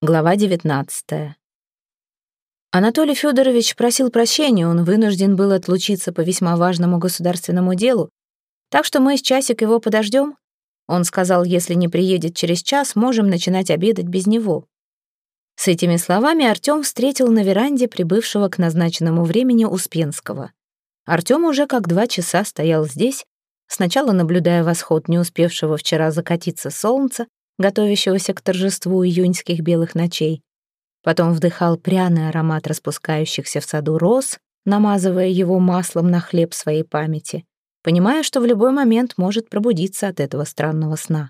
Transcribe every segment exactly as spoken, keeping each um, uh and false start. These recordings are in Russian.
Глава девятнадцатая. Анатолий Федорович просил прощения, он вынужден был отлучиться по весьма важному государственному делу, так что мы с часик его подождем. Он сказал, если не приедет через час, можем начинать обедать без него. С этими словами Артём встретил на веранде прибывшего к назначенному времени Успенского. Артём уже как два часа стоял здесь, сначала наблюдая восход не успевшего вчера закатиться солнца, готовящегося к торжеству июньских белых ночей. Потом вдыхал пряный аромат распускающихся в саду роз, намазывая его маслом на хлеб своей памяти, понимая, что в любой момент может пробудиться от этого странного сна.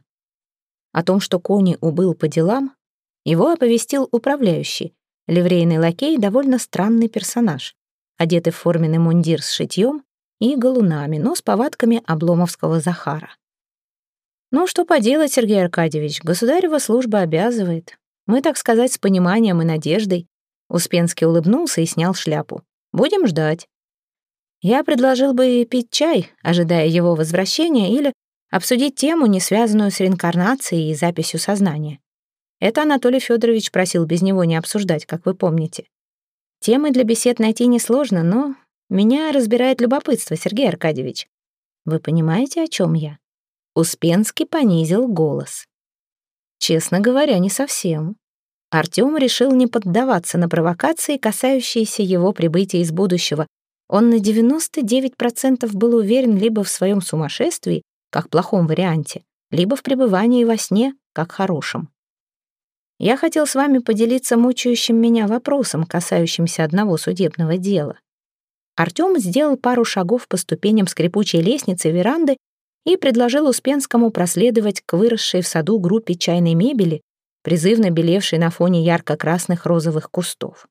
О том, что Кони убыл по делам, его оповестил управляющий, ливрейный лакей, довольно странный персонаж, одетый в форменный мундир с шитьем и галунами, но с повадками обломовского Захара. Ну, что поделать, Сергей Аркадьевич, государева служба обязывает. Мы, так сказать, с пониманием и надеждой. Успенский улыбнулся и снял шляпу. Будем ждать. Я предложил бы пить чай, ожидая его возвращения, или обсудить тему, не связанную с реинкарнацией и записью сознания. Это Анатолий Федорович просил без него не обсуждать, как вы помните. Темы для бесед найти несложно, но меня разбирает любопытство, Сергей Аркадьевич. Вы понимаете, о чем я? Успенский понизил голос. Честно говоря, не совсем. Артём решил не поддаваться на провокации, касающиеся его прибытия из будущего. Он на девяносто девять процентов был уверен либо в своем сумасшествии, как плохом варианте, либо в пребывании во сне, как хорошем. Я хотел с вами поделиться мучающим меня вопросом, касающимся одного судебного дела. Артём сделал пару шагов по ступеням скрипучей лестницы веранды и предложил Успенскому проследовать к выросшей в саду группе чайной мебели, призывно белевшей на фоне ярко-красных розовых кустов.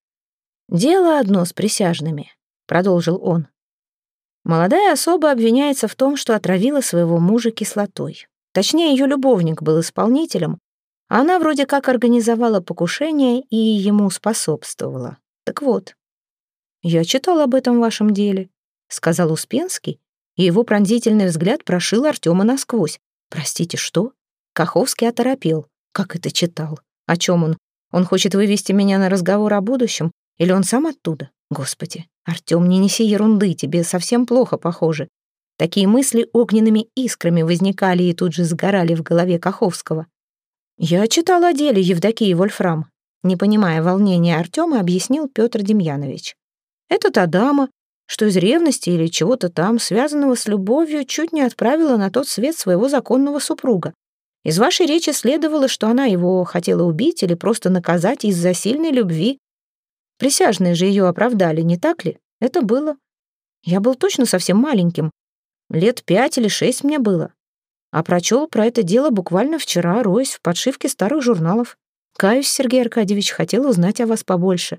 «Дело одно с присяжными», — продолжил он. «Молодая особа обвиняется в том, что отравила своего мужа кислотой. Точнее, ее любовник был исполнителем, а она вроде как организовала покушение и ему способствовала. Так вот, я читал об этом в вашем деле», — сказал Успенский, и его пронзительный взгляд прошил Артёма насквозь. «Простите, что?» Каховский оторопел. «Как это читал? О чем он? Он хочет вывести меня на разговор о будущем? Или он сам оттуда? Господи, Артём, не неси ерунды, тебе совсем плохо, похоже». Такие мысли огненными искрами возникали и тут же сгорали в голове Каховского. «Я читал о деле Евдокии Вольфрам», не понимая волнения Артёма, объяснил Петр Демьянович. «Это та дама, что из ревности или чего-то там, связанного с любовью, чуть не отправила на тот свет своего законного супруга. Из вашей речи следовало, что она его хотела убить или просто наказать из-за сильной любви. Присяжные же ее оправдали, не так ли? Это было. Я был точно совсем маленьким. Лет пять или шесть мне было. А прочел про это дело буквально вчера, роясь в подшивке старых журналов. Каюсь, Сергей Аркадьевич, хотел узнать о вас побольше».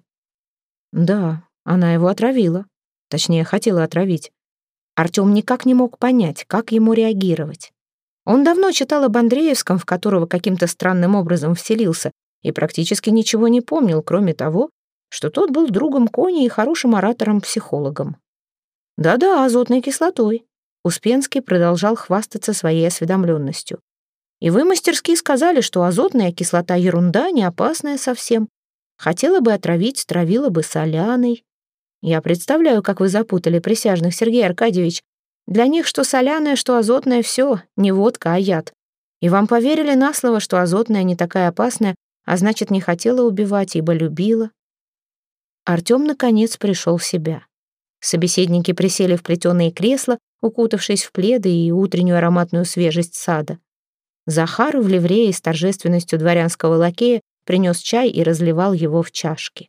«Да, она его отравила. Точнее, хотела отравить». Артём никак не мог понять, как ему реагировать. Он давно читал об Андреевском, в которого каким-то странным образом вселился, и практически ничего не помнил, кроме того, что тот был другом Кони и хорошим оратором-психологом. «Да-да, азотной кислотой», — Успенский продолжал хвастаться своей осведомленностью. «И вы мастерски сказали, что азотная кислота — ерунда, не опасная совсем. Хотела бы отравить, травила бы соляной. Я представляю, как вы запутали присяжных, Сергей Аркадьевич. Для них что соляное, что азотное — все, не водка, а яд. И вам поверили на слово, что азотная не такая опасная, а значит, не хотела убивать, ибо любила». Артём, наконец, пришел в себя. Собеседники присели в плетеные кресла, укутавшись в пледы и утреннюю ароматную свежесть сада. Захар в ливрее с торжественностью дворянского лакея принес чай и разливал его в чашки.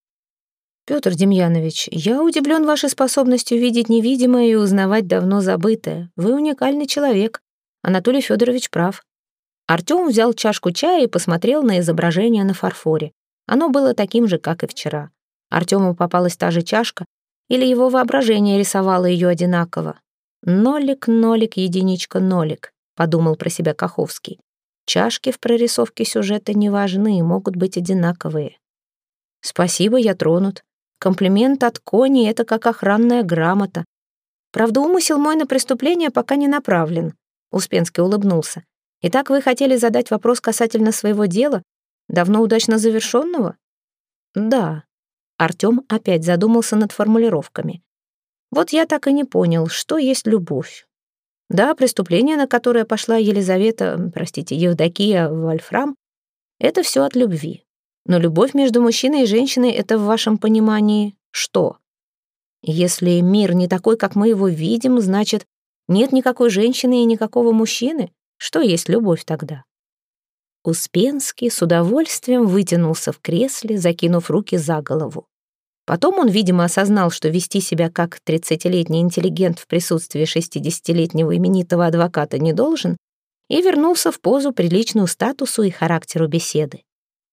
«Петр Демьянович, я удивлен вашей способностью видеть невидимое и узнавать давно забытое. Вы уникальный человек. Анатолий Федорович прав». Артём взял чашку чая и посмотрел на изображение на фарфоре. Оно было таким же, как и вчера. Артёму попалась та же чашка, или его воображение рисовало ее одинаково. «Нолик, нолик, единичка, нолик», — подумал про себя Каховский. «Чашки в прорисовке сюжета не важны, могут быть одинаковые». «Спасибо, я тронут. Комплимент от Кони — это как охранная грамота. Правда, умысел мой на преступление пока не направлен». Успенский улыбнулся. «Итак, вы хотели задать вопрос касательно своего дела? Давно удачно завершенного? Да. Артём опять задумался над формулировками. Вот я так и не понял, что есть любовь. Да, преступление, на которое пошла Елизавета, простите, Евдокия Вольфрам, это все от любви. Но любовь между мужчиной и женщиной — это в вашем понимании что? Если мир не такой, как мы его видим, значит, нет никакой женщины и никакого мужчины? Что есть любовь тогда? Успенский с удовольствием вытянулся в кресле, закинув руки за голову. Потом он, видимо, осознал, что вести себя как тридцатилетний интеллигент в присутствии шестидесятилетнего именитого адвоката не должен, и вернулся в позу, приличную статусу и характеру беседы.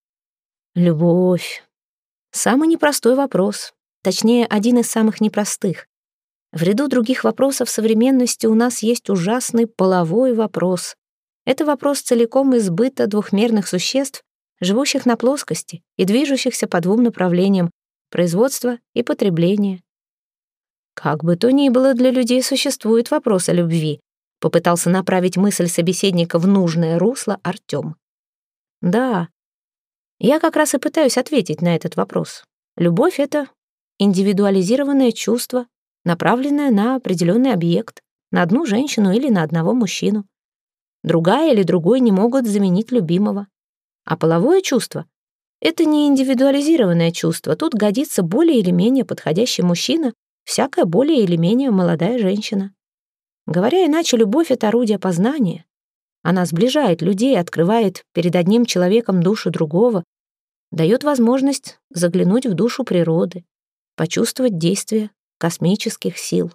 Любовь. Самый непростой вопрос. Точнее, один из самых непростых. В ряду других вопросов современности у нас есть ужасный половой вопрос. Это вопрос целиком из быта двухмерных существ, живущих на плоскости и движущихся по двум направлениям: производство и потребление. Как бы то ни было, для людей существует вопрос о любви. Попытался направить мысль собеседника в нужное русло Артём. Да, я как раз и пытаюсь ответить на этот вопрос. Любовь — это индивидуализированное чувство, направленное на определенный объект, на одну женщину или на одного мужчину. Другая или другой не могут заменить любимого. А половое чувство — это не индивидуализированное чувство. Тут годится более или менее подходящий мужчина, всякая более или менее молодая женщина. Говоря иначе, любовь — это орудие познания. Она сближает людей, открывает перед одним человеком душу другого, дает возможность заглянуть в душу природы, почувствовать действие космических сил.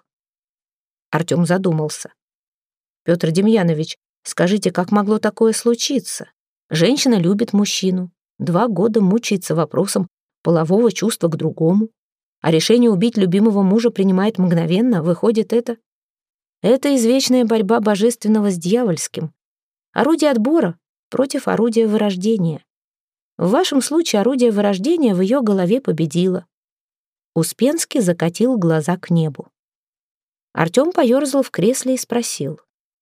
Артём задумался. Петр Демьянович, скажите, как могло такое случиться? Женщина любит мужчину, два года мучается вопросом полового чувства к другому, а решение убить любимого мужа принимает мгновенно. Выходит, это... Это извечная борьба божественного с дьявольским. Орудие отбора против орудия вырождения. В вашем случае орудие вырождения в ее голове победило. Успенский закатил глаза к небу. Артём поёрзал в кресле и спросил.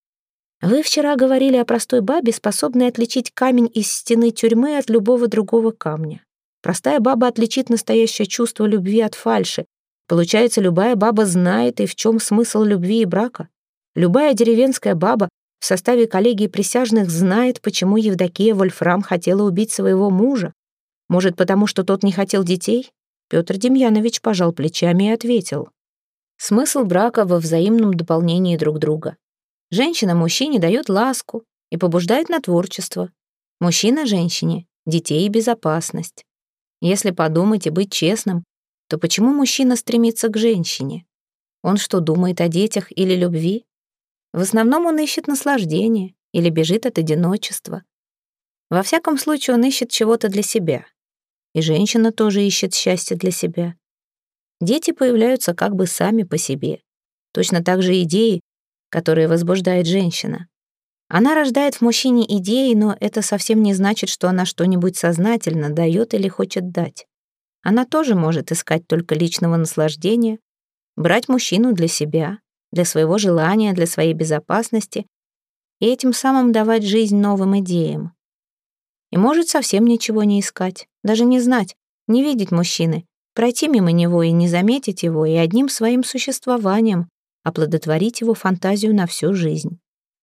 «Вы вчера говорили о простой бабе, способной отличить камень из стены тюрьмы от любого другого камня. Простая баба отличит настоящее чувство любви от фальши. Получается, любая баба знает, и в чем смысл любви и брака. Любая деревенская баба в составе коллегии присяжных знает, почему Евдокия Вольфрам хотела убить своего мужа. Может, потому что тот не хотел детей?» Петр Демьянович пожал плечами и ответил. Смысл брака во взаимном дополнении друг друга. Женщина мужчине дает ласку и побуждает на творчество. Мужчина женщине — детей и безопасность. Если подумать и быть честным, то почему мужчина стремится к женщине? Он что, думает о детях или любви? В основном он ищет наслаждение или бежит от одиночества. Во всяком случае, он ищет чего-то для себя. И женщина тоже ищет счастье для себя. Дети появляются как бы сами по себе. Точно так же идеи, которые возбуждает женщина. Она рождает в мужчине идеи, но это совсем не значит, что она что-нибудь сознательно дает или хочет дать. Она тоже может искать только личного наслаждения, брать мужчину для себя, для своего желания, для своей безопасности и этим самым давать жизнь новым идеям. И может совсем ничего не искать, даже не знать, не видеть мужчины, пройти мимо него и не заметить его, и одним своим существованием оплодотворить его фантазию на всю жизнь.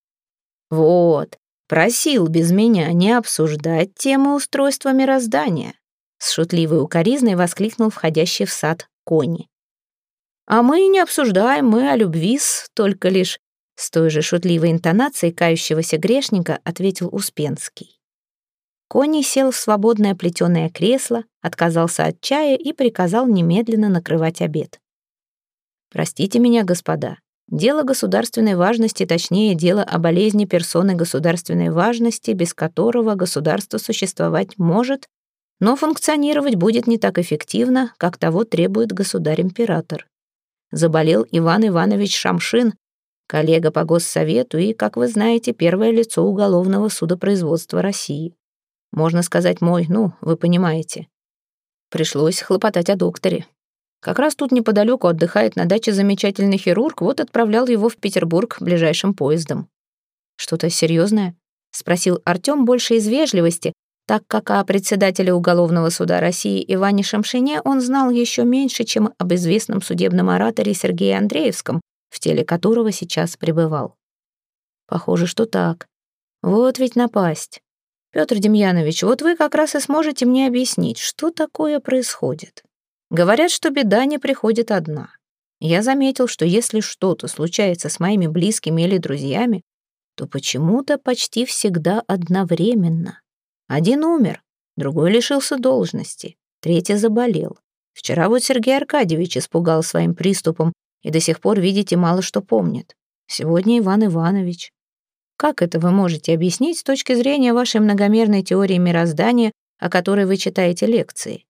«Вот, просил без меня не обсуждать тему устройства мироздания», с шутливой укоризной воскликнул входящий в сад Кони. «А мы не обсуждаем, мы о любви-с, только лишь», с той же шутливой интонацией кающегося грешника ответил Успенский. Кони сел в свободное плетеное кресло, отказался от чая и приказал немедленно накрывать обед. «Простите меня, господа, дело государственной важности, точнее, дело о болезни персоны государственной важности, без которого государство существовать может, но функционировать будет не так эффективно, как того требует государь-император. Заболел Иван Иванович Шамшин, коллега по Госсовету и, как вы знаете, первое лицо уголовного судопроизводства России. Можно сказать, мой, ну, вы понимаете. Пришлось хлопотать о докторе. Как раз тут неподалеку отдыхает на даче замечательный хирург, вот отправлял его в Петербург ближайшим поездом». «Что-то серьезное?» — спросил Артём больше из вежливости, так как о председателе уголовного суда России Иване Шамшине он знал еще меньше, чем об известном судебном ораторе Сергее Андреевском, в теле которого сейчас пребывал. Похоже, что так. Вот ведь напасть. Петр Демьянович, вот вы как раз и сможете мне объяснить, что такое происходит. Говорят, что беда не приходит одна. Я заметил, что если что-то случается с моими близкими или друзьями, то почему-то почти всегда одновременно. Один умер, другой лишился должности, третий заболел. Вчера вот Сергей Аркадьевич испугал своим приступом и до сих пор, видите, мало что помнит. Сегодня Иван Иванович. Как это вы можете объяснить с точки зрения вашей многомерной теории мироздания, о которой вы читаете лекции?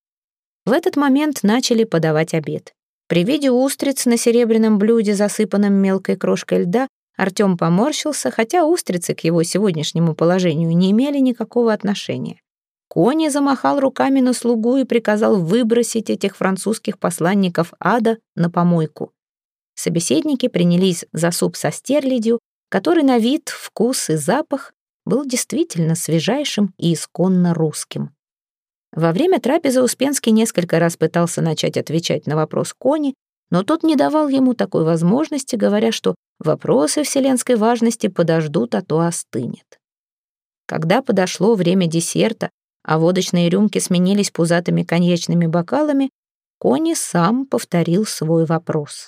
В этот момент начали подавать обед. При виде устриц на серебряном блюде, засыпанном мелкой крошкой льда, Артём поморщился, хотя устрицы к его сегодняшнему положению не имели никакого отношения. Кони замахал руками на слугу и приказал выбросить этих французских посланников ада на помойку. Собеседники принялись за суп со стерлядью, который на вид, вкус и запах был действительно свежайшим и исконно русским. Во время трапезы Успенский несколько раз пытался начать отвечать на вопрос Кони, но тот не давал ему такой возможности, говоря, что вопросы вселенской важности подождут, а то остынет. Когда подошло время десерта, а водочные рюмки сменились пузатыми коньячными бокалами, Кони сам повторил свой вопрос.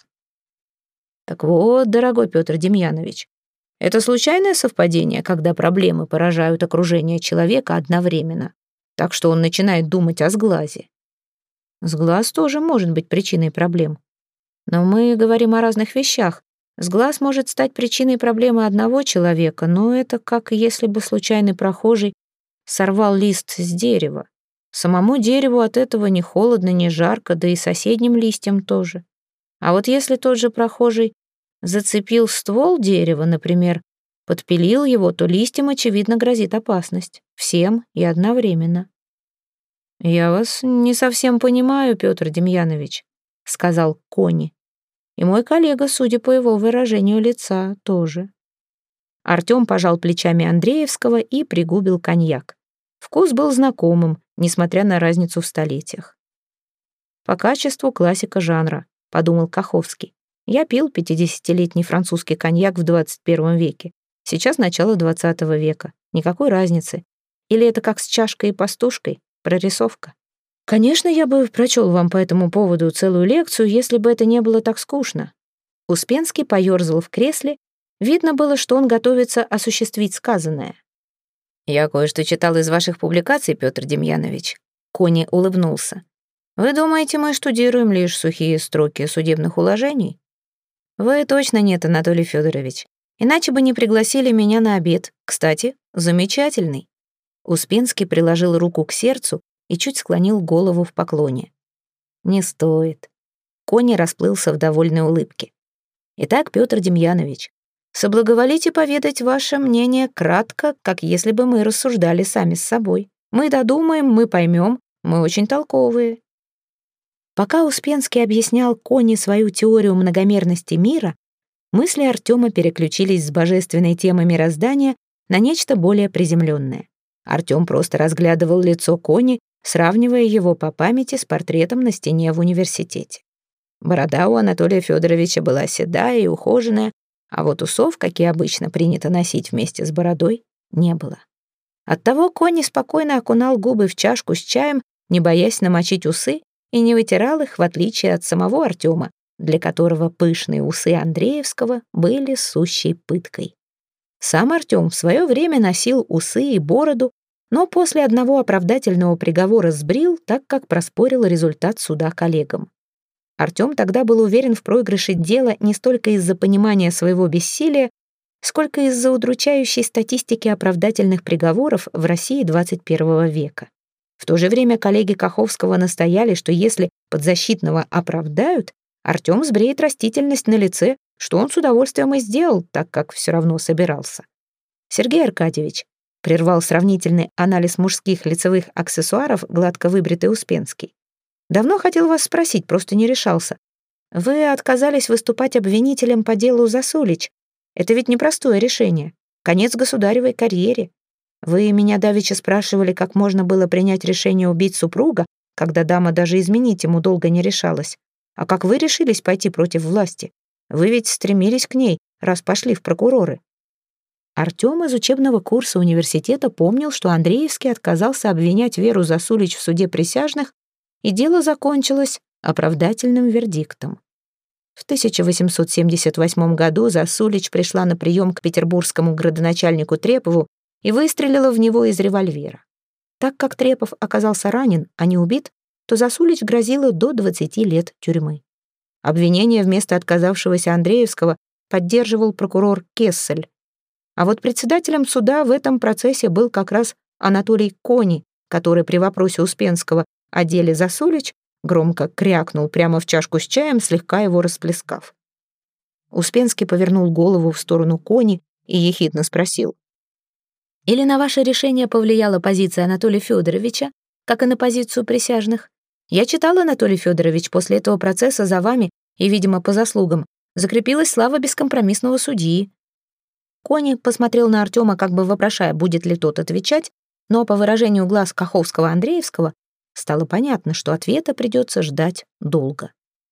«Так вот, дорогой Петр Демьянович, это случайное совпадение, когда проблемы поражают окружение человека одновременно, так что он начинает думать о сглазе? Сглаз тоже может быть причиной проблем. Но мы говорим о разных вещах. Сглаз может стать причиной проблемы одного человека, но это как если бы случайный прохожий сорвал лист с дерева. Самому дереву от этого ни холодно, ни жарко, да и соседним листьям тоже. А вот если тот же прохожий зацепил ствол дерева, например, подпилил его, то листьям, очевидно, грозит опасность. Всем и одновременно. «Я вас не совсем понимаю, Петр Демьянович», — сказал Кони. И мой коллега, судя по его выражению лица, тоже. Артём пожал плечами Андреевского и пригубил коньяк. Вкус был знакомым, несмотря на разницу в столетиях. «По качеству классика жанра», — подумал Каховский. «Я пил пятидесятилетний французский коньяк в двадцать первом веке. Сейчас начало двадцатого века. Никакой разницы. Или это как с чашкой и пастушкой? Прорисовка? Конечно, я бы прочел вам по этому поводу целую лекцию, если бы это не было так скучно». Успенский поёрзал в кресле. Видно было, что он готовится осуществить сказанное. «Я кое-что читал из ваших публикаций, Петр Демьянович». Кони улыбнулся. «Вы думаете, мы штудируем лишь сухие строки судебных уложений? Вы точно нет, Анатолий Федорович. Иначе бы не пригласили меня на обед. Кстати, замечательный». Успенский приложил руку к сердцу и чуть склонил голову в поклоне. «Не стоит». Кони расплылся в довольной улыбке. «Итак, Петр Демьянович, соблаговолите поведать ваше мнение кратко, как если бы мы рассуждали сами с собой. Мы додумаем, мы поймем, мы очень толковые». Пока Успенский объяснял Кони свою теорию многомерности мира, мысли Артёма переключились с божественной темы мироздания на нечто более приземленное. Артём просто разглядывал лицо Кони, сравнивая его по памяти с портретом на стене в университете. Борода у Анатолия Федоровича была седая и ухоженная, а вот усов, какие обычно принято носить вместе с бородой, не было. Оттого Кони спокойно окунал губы в чашку с чаем, не боясь намочить усы, и не вытирал их, в отличие от самого Артёма, для которого пышные усы Андреевского были сущей пыткой. Сам Артём в своё время носил усы и бороду, но после одного оправдательного приговора сбрил, так как проспорил результат суда коллегам. Артём тогда был уверен в проигрыше дела не столько из-за понимания своего бессилия, сколько из-за удручающей статистики оправдательных приговоров в России двадцать первого века. В то же время коллеги Каховского настояли, что если подзащитного оправдают, Артём сбреет растительность на лице, что он с удовольствием и сделал, так как все равно собирался. «Сергей Аркадьевич», — прервал сравнительный анализ мужских лицевых аксессуаров гладко выбритый Успенский, «давно хотел вас спросить, просто не решался. Вы отказались выступать обвинителем по делу Засулич. Это ведь непростое решение. Конец государевой карьере. Вы меня давеча спрашивали, как можно было принять решение убить супруга, когда дама даже изменить ему долго не решалась. А как вы решились пойти против власти? Вы ведь стремились к ней, раз пошли в прокуроры». Артём из учебного курса университета помнил, что Андреевский отказался обвинять Веру Засулич в суде присяжных, и дело закончилось оправдательным вердиктом. В тысяча восемьсот семьдесят восьмом году Засулич пришла на прием к петербургскому градоначальнику Трепову и выстрелила в него из револьвера. Так как Трепов оказался ранен, а не убит, то Засулич грозило до двадцати лет тюрьмы. Обвинение вместо отказавшегося Андреевского поддерживал прокурор Кессель. А вот председателем суда в этом процессе был как раз Анатолий Кони, который при вопросе Успенского о деле Засулич громко крякнул прямо в чашку с чаем, слегка его расплескав. Успенский повернул голову в сторону Кони и ехидно спросил: «Или на ваше решение повлияла позиция Анатолия Федоровича, как и на позицию присяжных? Я читал, Анатолий Федорович, после этого процесса за вами, и, видимо, по заслугам, закрепилась слава бескомпромиссного судьи». Кони посмотрел на Артема, как бы вопрошая, будет ли тот отвечать, но по выражению глаз Каховского-Андреевского стало понятно, что ответа придется ждать долго.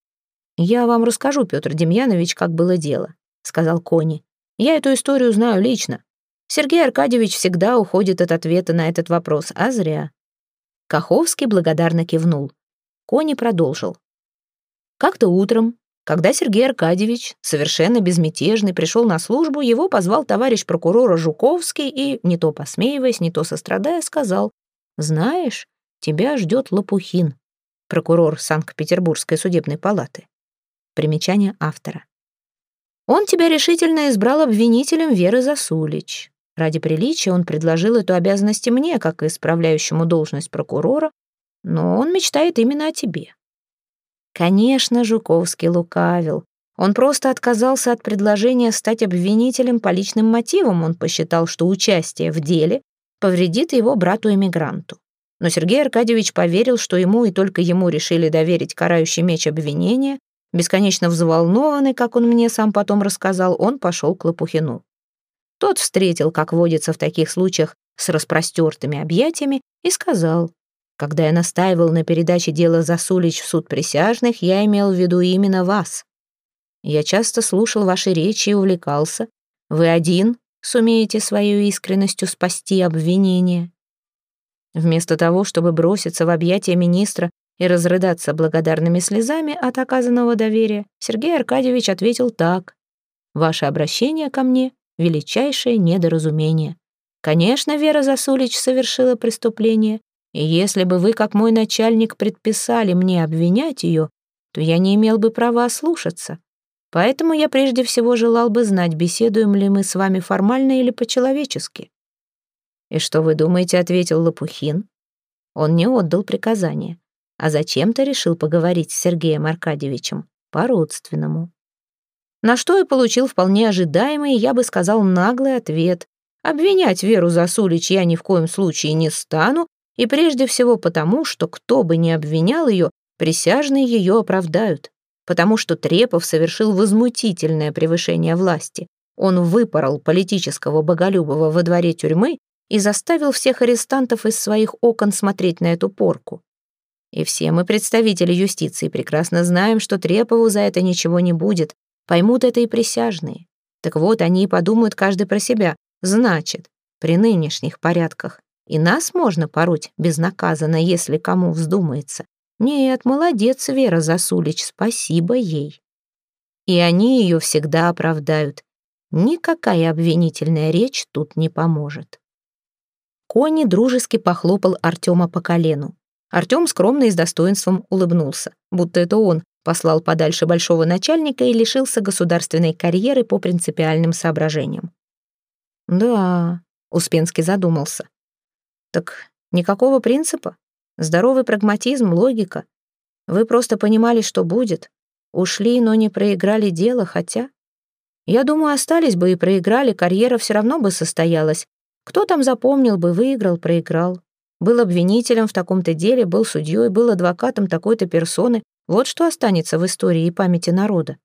«Я вам расскажу, Петр Демьянович, как было дело», — сказал Кони. «Я эту историю знаю лично. Сергей Аркадьевич всегда уходит от ответа на этот вопрос, а зря». Каховский благодарно кивнул. Кони продолжил. Как-то утром, когда Сергей Аркадьевич, совершенно безмятежный, пришел на службу, его позвал товарищ прокурора Жуковский и, не то посмеиваясь, не то сострадая, сказал: «Знаешь, тебя ждет Лопухин, прокурор Санкт-Петербургской судебной палаты». Примечание автора. «Он тебя решительно избрал обвинителем Веры Засулич. Ради приличия он предложил эту обязанность и мне, как исправляющему должность прокурора, но он мечтает именно о тебе». Конечно, Жуковский лукавил. Он просто отказался от предложения стать обвинителем по личным мотивам. Он посчитал, что участие в деле повредит его брату-эмигранту. Но Сергей Аркадьевич поверил, что ему и только ему решили доверить карающий меч обвинения. Бесконечно взволнованный, как он мне сам потом рассказал, он пошел к Лопухину. Тот встретил, как водится в таких случаях, с распростертыми объятиями и сказал: «Когда я настаивал на передаче дела Засулич в суд присяжных, я имел в виду именно вас. Я часто слушал ваши речи и увлекался. Вы один сумеете своей искренностью спасти обвинение». Вместо того, чтобы броситься в объятия министра и разрыдаться благодарными слезами от оказанного доверия, Сергей Аркадьевич ответил так: «Ваше обращение ко мне — величайшее недоразумение. Конечно, Вера Засулич совершила преступление, и если бы вы, как мой начальник, предписали мне обвинять ее, то я не имел бы права ослушаться. Поэтому я прежде всего желал бы знать, беседуем ли мы с вами формально или по-человечески». «И что вы думаете?» — ответил Лопухин. Он не отдал приказания, а зачем-то решил поговорить с Сергеем Аркадьевичем по-родственному. На что и получил вполне ожидаемый, я бы сказал, наглый ответ: «Обвинять Веру Засулич я ни в коем случае не стану, и прежде всего потому, что кто бы ни обвинял ее, присяжные ее оправдают, потому что Трепов совершил возмутительное превышение власти. Он выпорол политического Боголюбова во дворе тюрьмы и заставил всех арестантов из своих окон смотреть на эту порку. И все мы, представители юстиции, прекрасно знаем, что Трепову за это ничего не будет, поймут это и присяжные. Так вот, они и подумают каждый про себя. Значит, при нынешних порядках и нас можно пороть безнаказанно, если кому вздумается. Нет, молодец Вера Засулич, спасибо ей. И они ее всегда оправдают. Никакая обвинительная речь тут не поможет». Кони дружески похлопал Артема по колену. Артем скромно и с достоинством улыбнулся, будто это он послал подальше большого начальника и лишился государственной карьеры по принципиальным соображениям. «Да», — Успенский задумался. «Так никакого принципа? Здоровый прагматизм, логика. Вы просто понимали, что будет. Ушли, но не проиграли дело, хотя... Я думаю, остались бы и проиграли, карьера все равно бы состоялась. Кто там запомнил бы, выиграл, проиграл. Был обвинителем в таком-то деле, был судьей, был адвокатом такой-то персоны. Вот что останется в истории и памяти народа».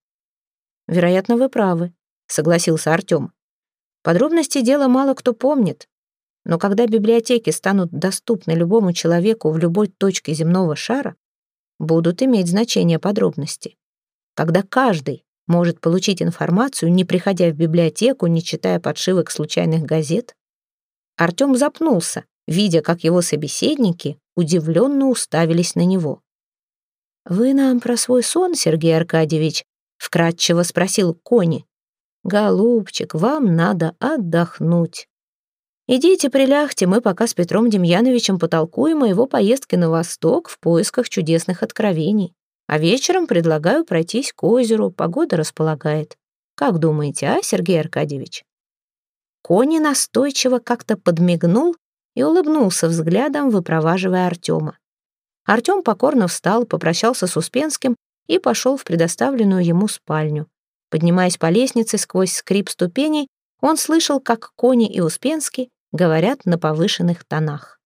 «Вероятно, вы правы», — согласился Артем. «Подробности дела мало кто помнит. Но когда библиотеки станут доступны любому человеку в любой точке земного шара, будут иметь значение подробности. Когда каждый может получить информацию, не приходя в библиотеку, не читая подшивок случайных газет. Артем запнулся, видя, как его собеседники удивленно уставились на него. «Вы нам про свой сон, Сергей Аркадьевич?» — вкратчиво спросил Кони. «Голубчик, вам надо отдохнуть. Идите прилягте, мы пока с Петром Демьяновичем потолкуем о его поездке на восток в поисках чудесных откровений. А вечером предлагаю пройтись к озеру, погода располагает. Как думаете, а, Сергей Аркадьевич?» Кони настойчиво как-то подмигнул и улыбнулся взглядом, выпроваживая Артема. Артем покорно встал, попрощался с Успенским и пошел в предоставленную ему спальню. Поднимаясь по лестнице сквозь скрип ступеней, он слышал, как Кони и Успенский говорят на повышенных тонах.